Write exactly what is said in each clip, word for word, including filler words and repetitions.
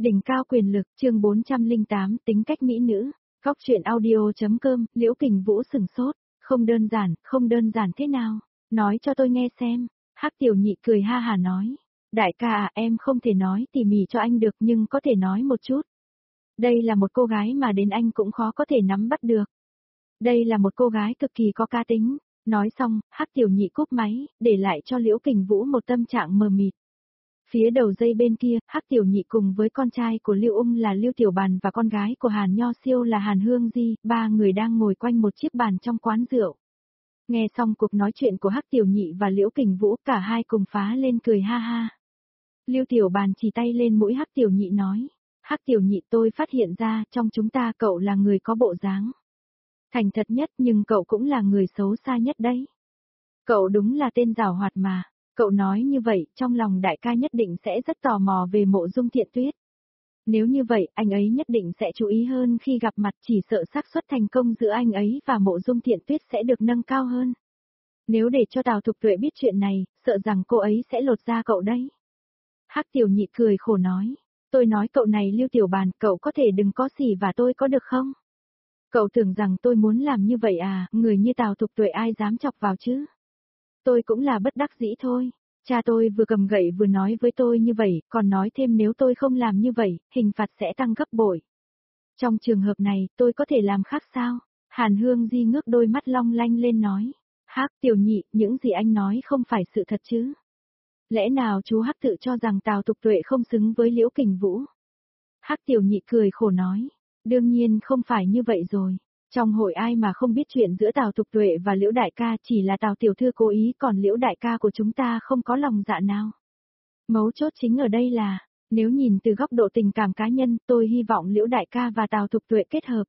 Đỉnh cao quyền lực, chương bốn trăm lẻ tám, tính cách mỹ nữ. Góc truyện audio.com, Liễu Kình Vũ sừng sốt, không đơn giản, không đơn giản thế nào, nói cho tôi nghe xem. Hắc Tiểu Nhị cười ha hà nói, đại ca à, em không thể nói tỉ mỉ cho anh được nhưng có thể nói một chút. Đây là một cô gái mà đến anh cũng khó có thể nắm bắt được. Đây là một cô gái cực kỳ có cá tính. Nói xong, Hắc Tiểu Nhị cúp máy, để lại cho Liễu Kình Vũ một tâm trạng mờ mịt. Phía đầu dây bên kia, Hắc Tiểu Nhị cùng với con trai của Lưu Ung là Lưu Tiểu Bàn và con gái của Hàn Nho Siêu là Hàn Hương Di, ba người đang ngồi quanh một chiếc bàn trong quán rượu. Nghe xong cuộc nói chuyện của Hắc Tiểu Nhị và Liễu Kình Vũ, cả hai cùng phá lên cười ha ha. Lưu Tiểu Bàn chỉ tay lên mũi Hắc Tiểu Nhị nói, Hắc Tiểu Nhị, tôi phát hiện ra trong chúng ta cậu là người có bộ dáng thành thật nhất, nhưng cậu cũng là người xấu xa nhất đấy. Cậu đúng là tên giảo hoạt mà. Cậu nói như vậy, trong lòng đại ca nhất định sẽ rất tò mò về Mộ Dung Thiện Tuyết. Nếu như vậy, anh ấy nhất định sẽ chú ý hơn khi gặp mặt, chỉ sợ xác suất thành công giữa anh ấy và Mộ Dung Thiện Tuyết sẽ được nâng cao hơn. Nếu để cho Tào Thục Tuệ biết chuyện này, sợ rằng cô ấy sẽ lột da cậu đấy. Hắc Tiểu Nhị cười khổ nói, tôi nói cậu này Lưu Tiểu Bàn, cậu có thể đừng có xỉ và tôi có được không? Cậu tưởng rằng tôi muốn làm như vậy à, người như Tào Thục Tuệ ai dám chọc vào chứ? Tôi cũng là bất đắc dĩ thôi. Cha tôi vừa cầm gậy vừa nói với tôi như vậy, còn nói thêm nếu tôi không làm như vậy, hình phạt sẽ tăng gấp bội. Trong trường hợp này, tôi có thể làm khác sao? Hàn Hương Di ngước đôi mắt long lanh lên nói. Hắc Tiểu Nhị, những gì anh nói không phải sự thật chứ? Lẽ nào chú Hắc tự cho rằng Tào Thục Tuệ không xứng với Liễu Kình Vũ? Hắc Tiểu Nhị cười khổ nói. Đương nhiên không phải như vậy rồi. Trong hội ai mà không biết chuyện giữa Tào Thục Tuệ và Liễu Đại ca, chỉ là Tào Tiểu Thư cố ý, còn Liễu Đại ca của chúng ta không có lòng dạ nào. Mấu chốt chính ở đây là, nếu nhìn từ góc độ tình cảm cá nhân, tôi hy vọng Liễu Đại ca và Tào Thục Tuệ kết hợp.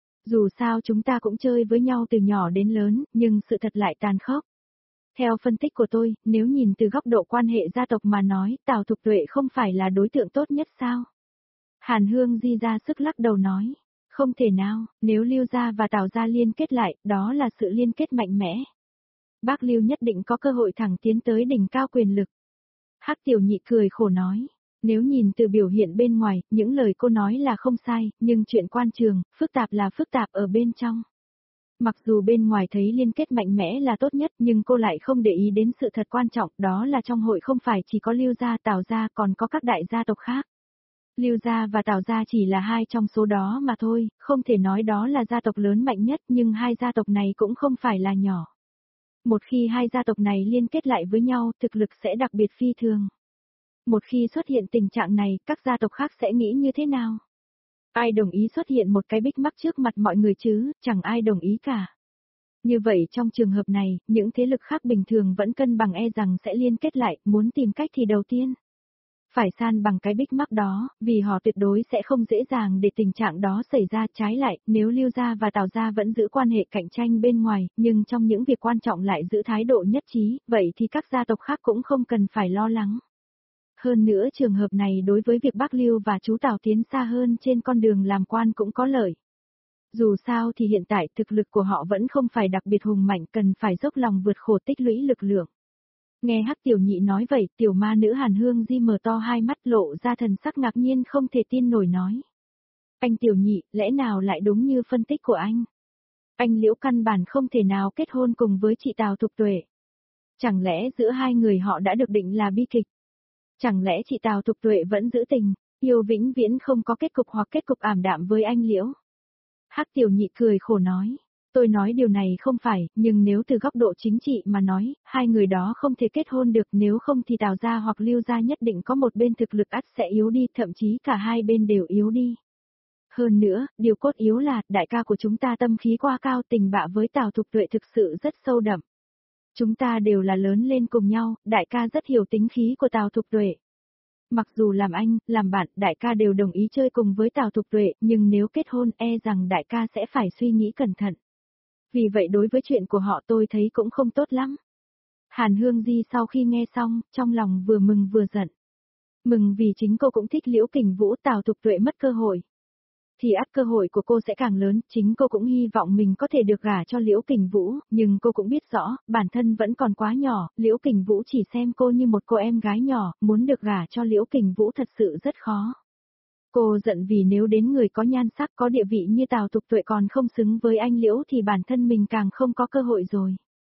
Dù sao chúng ta cũng chơi với nhau từ nhỏ đến lớn, nhưng sự thật lại tàn khốc. Theo phân tích của tôi, nếu nhìn từ góc độ quan hệ gia tộc mà nói, Tào Thục Tuệ không phải là đối tượng tốt nhất sao? Hàn Hương Di ra sức lắc đầu nói. Không thể nào, nếu Lưu gia và Tào gia liên kết lại, đó là sự liên kết mạnh mẽ. Bác Lưu nhất định có cơ hội thẳng tiến tới đỉnh cao quyền lực. Hắc Tiểu Nhị cười khổ nói, nếu nhìn từ biểu hiện bên ngoài, những lời cô nói là không sai, nhưng chuyện quan trường, phức tạp là phức tạp ở bên trong. Mặc dù bên ngoài thấy liên kết mạnh mẽ là tốt nhất, nhưng cô lại không để ý đến sự thật quan trọng, đó là trong hội không phải chỉ có Lưu gia, Tào gia, còn có các đại gia tộc khác. Lưu gia và Tào gia chỉ là hai trong số đó mà thôi, không thể nói đó là gia tộc lớn mạnh nhất, nhưng hai gia tộc này cũng không phải là nhỏ. Một khi hai gia tộc này liên kết lại với nhau, thực lực sẽ đặc biệt phi thường. Một khi xuất hiện tình trạng này, các gia tộc khác sẽ nghĩ như thế nào? Ai đồng ý xuất hiện một cái bích mắc trước mặt mọi người chứ, chẳng ai đồng ý cả. Như vậy trong trường hợp này, những thế lực khác bình thường vẫn cân bằng e rằng sẽ liên kết lại, muốn tìm cách thì đầu tiên phải san bằng cái bích mắc đó, vì họ tuyệt đối sẽ không dễ dàng để tình trạng đó xảy ra. Trái lại, nếu Lưu gia và Tào gia vẫn giữ quan hệ cạnh tranh bên ngoài, nhưng trong những việc quan trọng lại giữ thái độ nhất trí, vậy thì các gia tộc khác cũng không cần phải lo lắng. Hơn nữa trường hợp này đối với việc bác Lưu và chú Tào tiến xa hơn trên con đường làm quan cũng có lợi. Dù sao thì hiện tại thực lực của họ vẫn không phải đặc biệt hùng mạnh, cần phải dốc lòng vượt khổ tích lũy lực lượng. Nghe Hắc Tiểu Nhị nói vậy, tiểu ma nữ Hàn Hương Di mở to hai mắt lộ ra thần sắc ngạc nhiên không thể tin nổi nói. Anh Tiểu Nhị, lẽ nào lại đúng như phân tích của anh? Anh Liễu căn bản không thể nào kết hôn cùng với chị Tào Thục Tuệ. Chẳng lẽ giữa hai người họ đã được định là bi kịch? Chẳng lẽ chị Tào Thục Tuệ vẫn giữ tình, yêu vĩnh viễn không có kết cục hoặc kết cục ảm đạm với anh Liễu? Hắc Tiểu Nhị cười khổ nói. Tôi nói điều này không phải, nhưng nếu từ góc độ chính trị mà nói, hai người đó không thể kết hôn được, nếu không thì Tào gia hoặc Lưu gia nhất định có một bên thực lực ắt sẽ yếu đi, thậm chí cả hai bên đều yếu đi. Hơn nữa, điều cốt yếu là, đại ca của chúng ta tâm khí quá cao, tình bạ với Tào Thục Tuệ thực sự rất sâu đậm. Chúng ta đều là lớn lên cùng nhau, đại ca rất hiểu tính khí của Tào Thục Tuệ. Mặc dù làm anh, làm bạn, đại ca đều đồng ý chơi cùng với Tào Thục Tuệ, nhưng nếu kết hôn e rằng đại ca sẽ phải suy nghĩ cẩn thận. Vì vậy đối với chuyện của họ tôi thấy cũng không tốt lắm. Hàn Hương Di sau khi nghe xong, trong lòng vừa mừng vừa giận. Mừng vì chính cô cũng thích Liễu Kình Vũ, Tào Thục Tuệ mất cơ hội. Thì ắt cơ hội của cô sẽ càng lớn, chính cô cũng hy vọng mình có thể được gả cho Liễu Kình Vũ, nhưng cô cũng biết rõ, bản thân vẫn còn quá nhỏ, Liễu Kình Vũ chỉ xem cô như một cô em gái nhỏ, muốn được gả cho Liễu Kình Vũ thật sự rất khó. Cô giận vì nếu đến người có nhan sắc có địa vị như Tào Thục Tuệ còn không xứng với anh Liễu thì bản thân mình càng không có cơ hội rồi.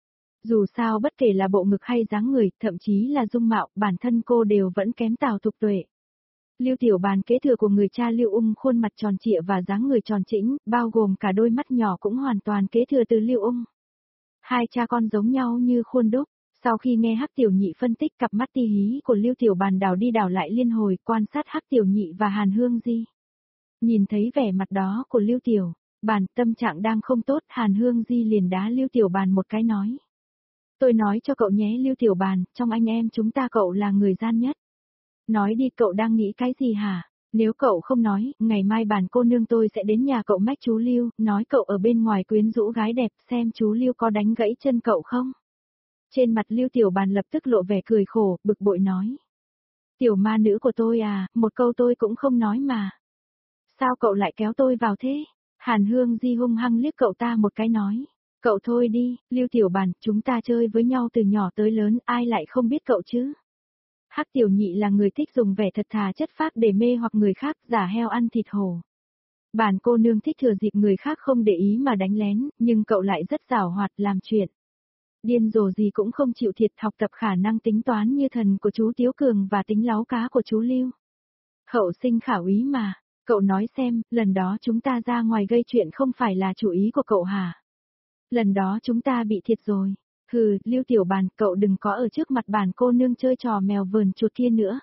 Dù sao bất kể là bộ ngực hay dáng người, thậm chí là dung mạo, bản thân cô đều vẫn kém Tào Thục Tuệ. Lưu Tiểu Bàn kế thừa của người cha Lưu Ung khuôn mặt tròn trịa và dáng người tròn chỉnh, bao gồm cả đôi mắt nhỏ cũng hoàn toàn kế thừa từ Lưu Ung. Hai cha con giống nhau như khuôn đúc. Sau khi nghe Hắc Tiểu Nhị phân tích, cặp mắt ti hí của Lưu Tiểu Bàn đảo đi đảo lại liên hồi quan sát Hắc Tiểu Nhị và Hàn Hương Di. Nhìn thấy vẻ mặt đó của Lưu Tiểu Bàn tâm trạng đang không tốt, Hàn Hương Di liền đá Lưu Tiểu Bàn một cái nói. Tôi nói cho cậu nhé Lưu Tiểu Bàn, trong anh em chúng ta cậu là người gian nhất. Nói đi, cậu đang nghĩ cái gì hả? Nếu cậu không nói, ngày mai bản cô nương tôi sẽ đến nhà cậu mách chú Lưu, nói cậu ở bên ngoài quyến rũ gái đẹp, xem chú Lưu có đánh gãy chân cậu không? Trên mặt Lưu Tiểu Bàn lập tức lộ vẻ cười khổ, bực bội nói. Tiểu ma nữ của tôi à, một câu tôi cũng không nói mà. Sao cậu lại kéo tôi vào thế? Hàn Hương Di hung hăng liếc cậu ta một cái nói. Cậu thôi đi, Lưu Tiểu Bàn, chúng ta chơi với nhau từ nhỏ tới lớn, ai lại không biết cậu chứ? Hắc Tiểu Nhị là người thích dùng vẻ thật thà chất phác để mê hoặc người khác, giả heo ăn thịt hổ. Bản cô nương thích thừa dịp người khác không để ý mà đánh lén, nhưng cậu lại rất giảo hoạt làm chuyện. Điên rồ gì cũng không chịu thiệt, học tập khả năng tính toán như thần của chú Tiếu Cường và tính láo cá của chú Lưu. Hậu sinh khả úy mà, cậu nói xem, lần đó chúng ta ra ngoài gây chuyện không phải là chủ ý của cậu hả? Lần đó chúng ta bị thiệt rồi. Hừ, Lưu Tiểu Bàn, cậu đừng có ở trước mặt bản cô nương chơi trò mèo vờn chuột kia nữa.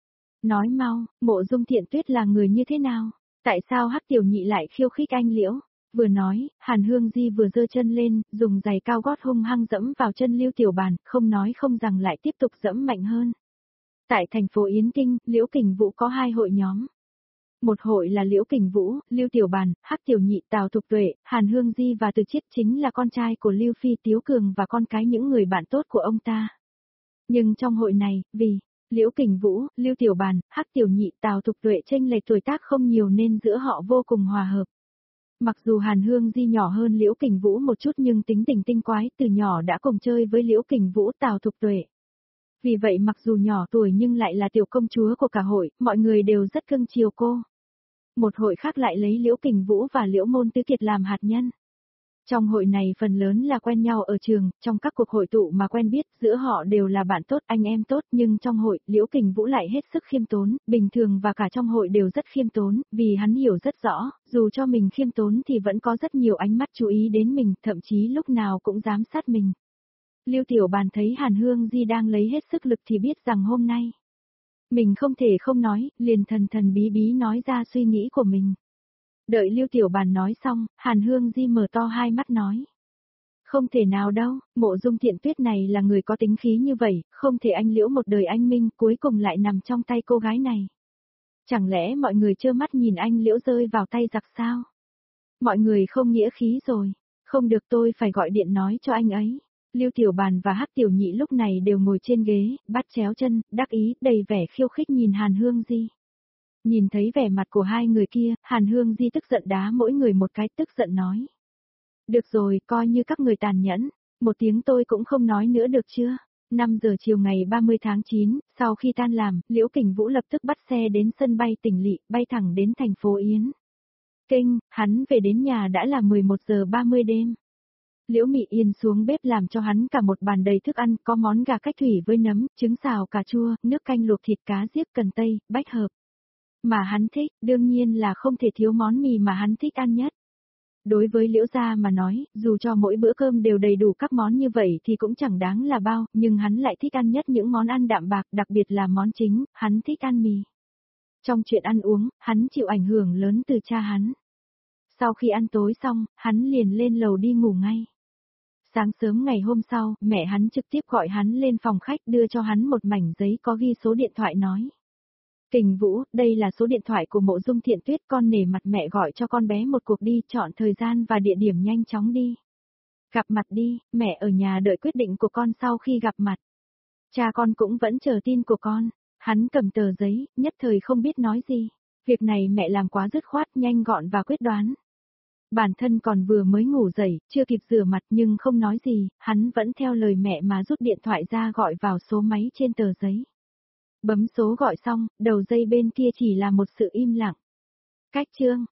Nói mau, Mộ Dung Thiện Tuyết là người như thế nào? Tại sao Hắc Tiểu Nhị lại khiêu khích anh Liễu? Vừa nói, Hàn Hương Di vừa giơ chân lên, dùng giày cao gót hung hăng dẫm vào chân Lưu Tiểu Bàn, không nói không rằng lại tiếp tục dẫm mạnh hơn. Tại thành phố Yến Kinh, Liễu Kình Vũ có hai hội nhóm. Một hội là Liễu Kình Vũ, Lưu Tiểu Bàn, Hắc Tiểu Nhị, Tào Thục Tuệ, Hàn Hương Di và Từ Chiết chính là con trai của Lưu Phi Tiếu Cường và con cái những người bạn tốt của ông ta. Nhưng trong hội này, vì Liễu Kình Vũ, Lưu Tiểu Bàn, Hắc Tiểu Nhị, Tào Thục Tuệ chênh lệch tuổi tác không nhiều nên giữa họ vô cùng hòa hợp. Mặc dù Hàn Hương Di nhỏ hơn Liễu Kình Vũ một chút nhưng tính tình tinh quái, từ nhỏ đã cùng chơi với Liễu Kình Vũ, Tào Thục Tuệ. Vì vậy mặc dù nhỏ tuổi nhưng lại là tiểu công chúa của cả hội, mọi người đều rất cưng chiều cô. Một hội khác lại lấy Liễu Kình Vũ và Liễu Môn Tứ Kiệt làm hạt nhân. Trong hội này phần lớn là quen nhau ở trường, trong các cuộc hội tụ mà quen biết, giữa họ đều là bạn tốt, anh em tốt, nhưng trong hội, Liễu Kình Vũ lại hết sức khiêm tốn, bình thường và cả trong hội đều rất khiêm tốn, vì hắn hiểu rất rõ, dù cho mình khiêm tốn thì vẫn có rất nhiều ánh mắt chú ý đến mình, thậm chí lúc nào cũng giám sát mình. Lưu Tiểu Bàn thấy Hàn Hương Di đang lấy hết sức lực thì biết rằng hôm nay mình không thể không nói, liền thần thần bí bí nói ra suy nghĩ của mình. Đợi Lưu Tiểu Bàn nói xong, Hàn Hương Di mở to hai mắt nói. Không thể nào đâu, Mộ Dung Thiện Tuyết này là người có tính khí như vậy, không thể anh Liễu một đời anh minh cuối cùng lại nằm trong tay cô gái này. Chẳng lẽ mọi người trơ mắt nhìn anh Liễu rơi vào tay giặc sao? Mọi người không nghĩa khí rồi, không được, tôi phải gọi điện nói cho anh ấy. Lưu Tiểu Bàn và Hắc Tiểu Nhị lúc này đều ngồi trên ghế, bắt chéo chân, đắc ý, đầy vẻ khiêu khích nhìn Hàn Hương Di. Nhìn thấy vẻ mặt của hai người kia, Hàn Hương Di tức giận đá mỗi người một cái, tức giận nói. Được rồi, coi như các người tàn nhẫn, một tiếng tôi cũng không nói nữa được chưa? năm giờ chiều ngày ba mươi tháng chín, sau khi tan làm, Liễu Kình Vũ lập tức bắt xe đến sân bay Tỉnh Lỵ, bay thẳng đến thành phố Yến Kinh, hắn về đến nhà đã là mười một giờ ba mươi đêm. Liễu Mị Yên xuống bếp làm cho hắn cả một bàn đầy thức ăn, có món gà cách thủy với nấm, trứng xào cà chua, nước canh luộc thịt cá diếp cần tây, bách hợp. Mà hắn thích, đương nhiên là không thể thiếu món mì mà hắn thích ăn nhất. Đối với Liễu gia mà nói, dù cho mỗi bữa cơm đều đầy đủ các món như vậy thì cũng chẳng đáng là bao, nhưng hắn lại thích ăn nhất những món ăn đạm bạc, đặc biệt là món chính, hắn thích ăn mì. Trong chuyện ăn uống, hắn chịu ảnh hưởng lớn từ cha hắn. Sau khi ăn tối xong, hắn liền lên lầu đi ngủ ngay. Sáng sớm ngày hôm sau, mẹ hắn trực tiếp gọi hắn lên phòng khách đưa cho hắn một mảnh giấy có ghi số điện thoại nói. Kình Vũ, đây là số điện thoại của Mộ Dung Thiện Tuyết, con nể mặt mẹ gọi cho con bé một cuộc đi, chọn thời gian và địa điểm nhanh chóng đi. Gặp mặt đi, mẹ ở nhà đợi quyết định của con sau khi gặp mặt. Cha con cũng vẫn chờ tin của con. Hắn cầm tờ giấy, nhất thời không biết nói gì. Việc này mẹ làm quá dứt khoát, nhanh gọn và quyết đoán. Bản thân còn vừa mới ngủ dậy, chưa kịp rửa mặt nhưng không nói gì, hắn vẫn theo lời mẹ mà rút điện thoại ra gọi vào số máy trên tờ giấy. Bấm số gọi xong, đầu dây bên kia chỉ là một sự im lặng. Cách chương